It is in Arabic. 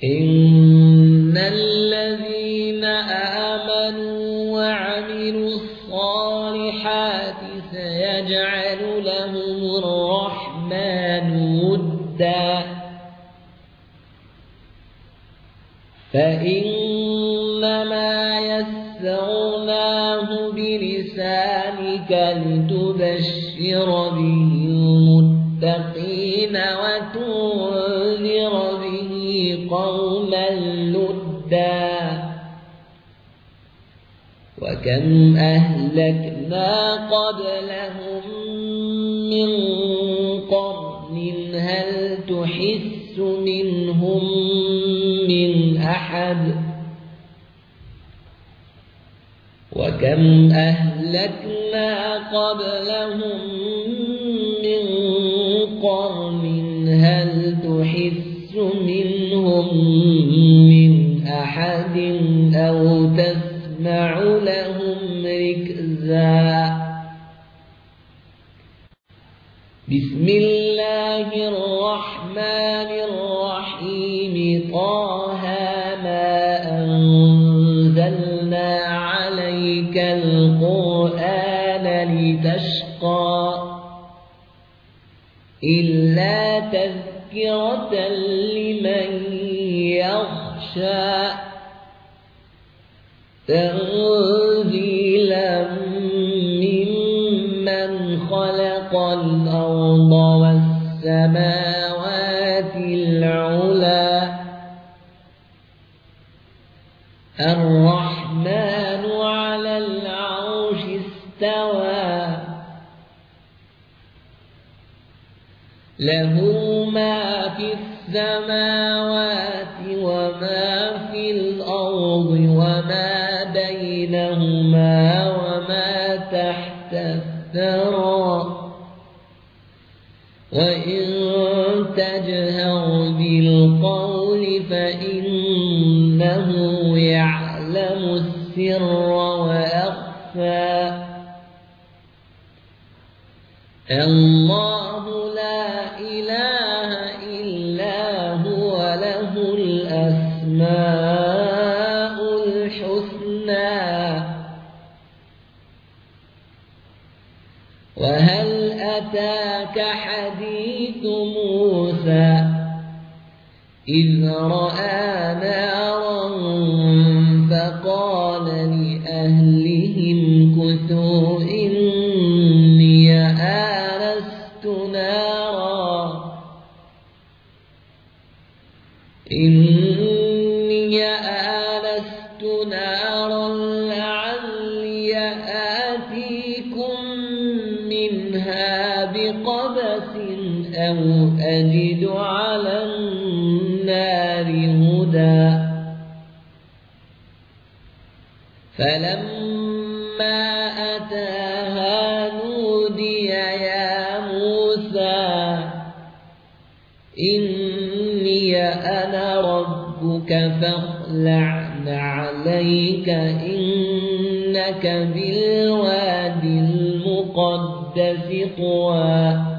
إن الذين آمنوا وعملوا الصالحات سيجعل لهم الرحمن ودا فإنما يسرناه بلسانك لتبشر به المتقين وتنذر به قوما لدا وكم أهلكنا قبلهم من قرن هل تحس منهم من أحد وكم أهلكنا قبلهم من قرن هل تحس منهم من أحد أو تسمع لهم ركزا بسم الله الرحمن الرحيم طه ما أنزلنا عليك القرآن لتشقى إلا تذكرة لمن يخشى تنزيلا ممن خلق الأرض والسماوات العلى الرحمن على العرش استوى له ما في السماوات وما في الأرض وما بينهما وما تحت الثرى وإن تجهر بالقول فإنه يعلم السر وأخفى الله لا إله إلا هو له الأسماء الحسنى وهل أتاك حديث موسى إذ رأى نارا فقال لأهلهم كثوا إني آنست نارا لعلي آتيكم منها بقبس أو أجد على النار هدى فلما أتاها نودي يا موسى إني أنا ربك فاخلع عليك إنك بالوادي المقدس طوى